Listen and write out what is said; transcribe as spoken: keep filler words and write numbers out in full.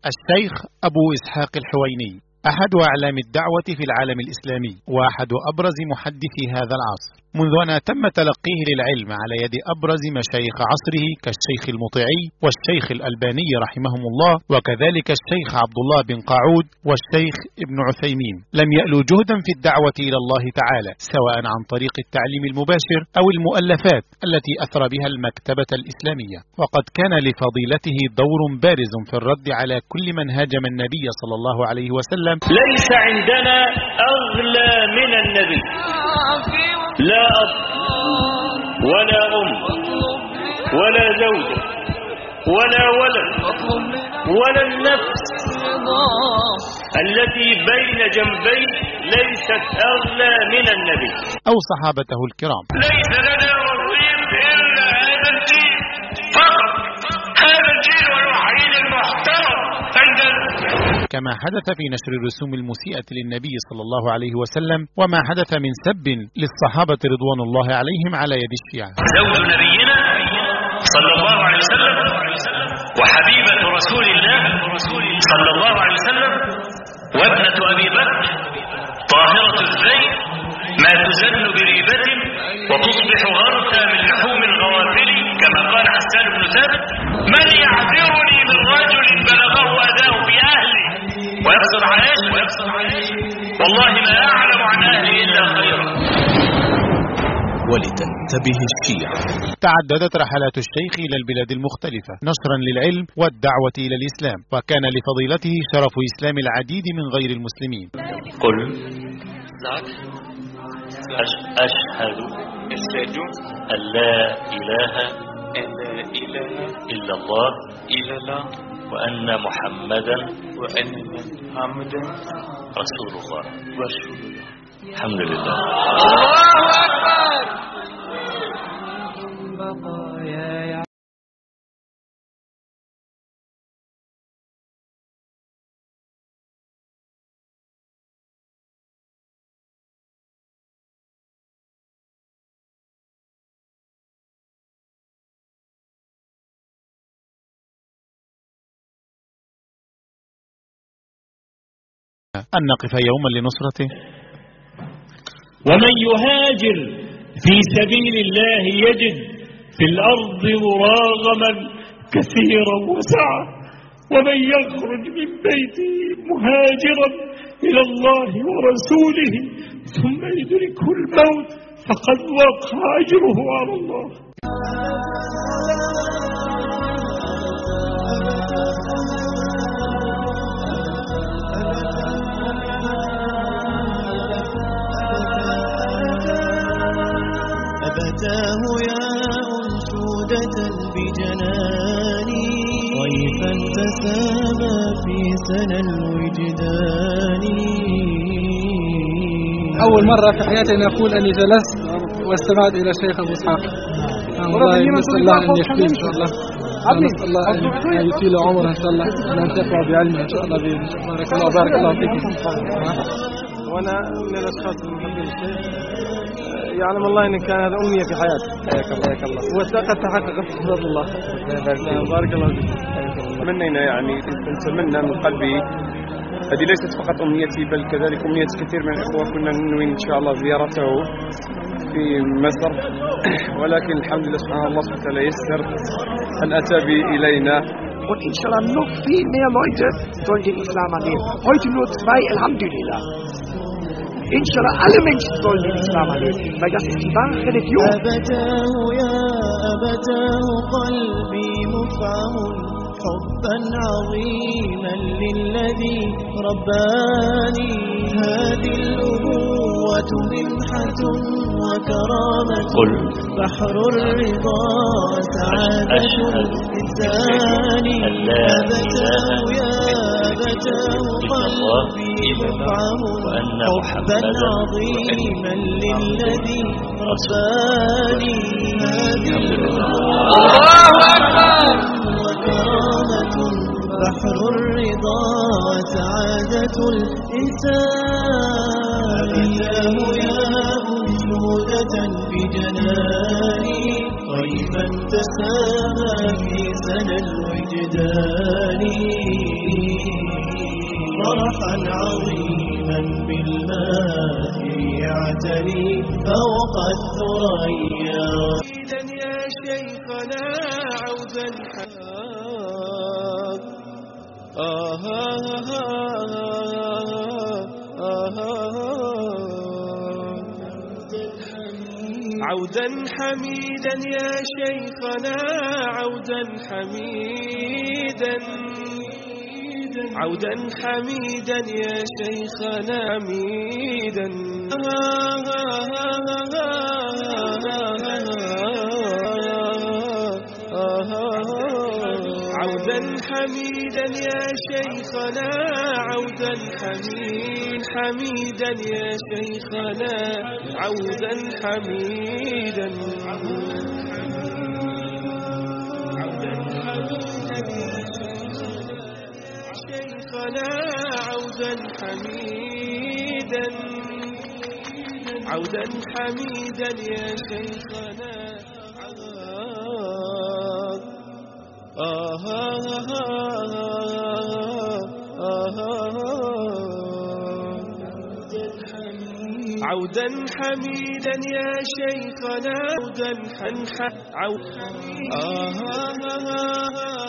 الشيخ أبو إسحاق الحويني أحد أعلام الدعوة في العالم الإسلامي وأحد أبرز محدثي هذا العصر، منذ أن تم تلقيه للعلم على يد أبرز مشايخ عصره كالشيخ المطيعي والشيخ الألباني رحمهم الله، وكذلك الشيخ عبد الله بن قاعود والشيخ ابن عثيمين. لم يألوا جهدا في الدعوة إلى الله تعالى، سواء عن طريق التعليم المباشر أو المؤلفات التي أثر بها المكتبة الإسلامية. وقد كان لفضيلته دور بارز في الرد على كل من هاجم النبي صلى الله عليه وسلم. ليس عندنا أغلى من النبي، لا أب ولا أم ولا زوجة ولا ولد ولا النفس التي بين جنبيه ليست أغلى من النبي أو صحابته الكرام. ليس لنا وظيف إلا هذا الدين فقط، هذا الدين والوحيد المحترم عندنا. كما حدث في نشر الرسوم المسيئة للنبي صلى الله عليه وسلم، وما حدث من سب للصحابة رضوان الله عليهم على يد الشيعة. زوج نبينا صلى الله عليه وسلم وحبيبة رسول الله صلى الله عليه وسلم وابنة أبي بكر طاهرة الزين ما تزن بريبة وتصبح غرثا من لحوم الغوافل كما قال حسان بن ثابت: من يعذرني من رجل بلغه أداه في أهلي ويقصر عيش ويقصر عيش والله ما أعلم عن أهلي إلا خيرا. ولتنتبه الشيعة. تعددت رحلات الشيخ إلى البلاد المختلفة نشرا للعلم والدعوة إلى الإسلام، وكان لفضيلته شرف إسلام العديد من غير المسلمين. قل أشهد أن لا إله إلا الله وأن محمدا رسول الله. الحمد لله. الله أكبر. أن نقف يوما لنصرته. ومن يهاجر في سبيل الله يجد في الأرض مراغما كثيرا وسعة، ومن يخرج من بيته مهاجرا إلى الله ورسوله ثم يدركه الموت فقد وقع أجره على الله. أبتاه يا أنشودة بجناني ضيفا تسامى في سنى الوجدان. أول مرة في حياتي أن أقول أني جلست واستمعت إلى الشيخ أبو إسحاق. الله نسأل الله أن يحفظه إن شاء الله، نسأل الله أن يطيل عمره إن شاء الله، أن ينتفع بعلمه إن شاء الله. بارك الله بارك الله فيك. وأنا من الأشخاص المحبين للشيخ، يعلم الله إن كان هذا أمنية في حياتي. حياك الله حياك الله. وقد تحققت بفضل الله. بارك الله فيك. تمنينا يعني نتمنى من قلبي، هذه ليست فقط أمنيتي بل كذلك أمنية كثير من الإخوة، كنا ننوي إن شاء الله زيارته في مصر، ولكن الحمد لله سبحانه الله سبحانه وتعالى يسر أن أتى به إلينا. Und inshallah noch viel mehr Leute sollen den Islam annehmen. Heute nur zwei, Alhamdulillah. Inshallah alle Menschen sollen den Islam annehmen, weil das ist die wahre Religion. أبتاه يا أبتاه قلبي مفعم حبا عظيما للذي رباني. هذه الأبوة منحة وكرامة بحر الرضا سعادة الإنسان. أبتاه يا أبتاه قلبي مفعم حبا عظيما للذي رباني. هذه الأبوة وكرامة بحر الرضا وسعادة الإنسان. أبتاه يا أنشودة بجناني طيبا تسامى في سنى الوجدان. فرحا عظيما بالماء يعتلي فوق الثريا. يا شيخنا عودا آه عودا حميدا يا شيخنا عودا حميدا عودا حميدا يا شيخنا حميدا عودا حميدا يا شيخنا عودا حميد حميدا يا شيخنا عودا حميدا شيخنا عودا حميدا عودا حميدا يا شيخنا آه عودا حميدا يا شيخنا عودا حنح عودا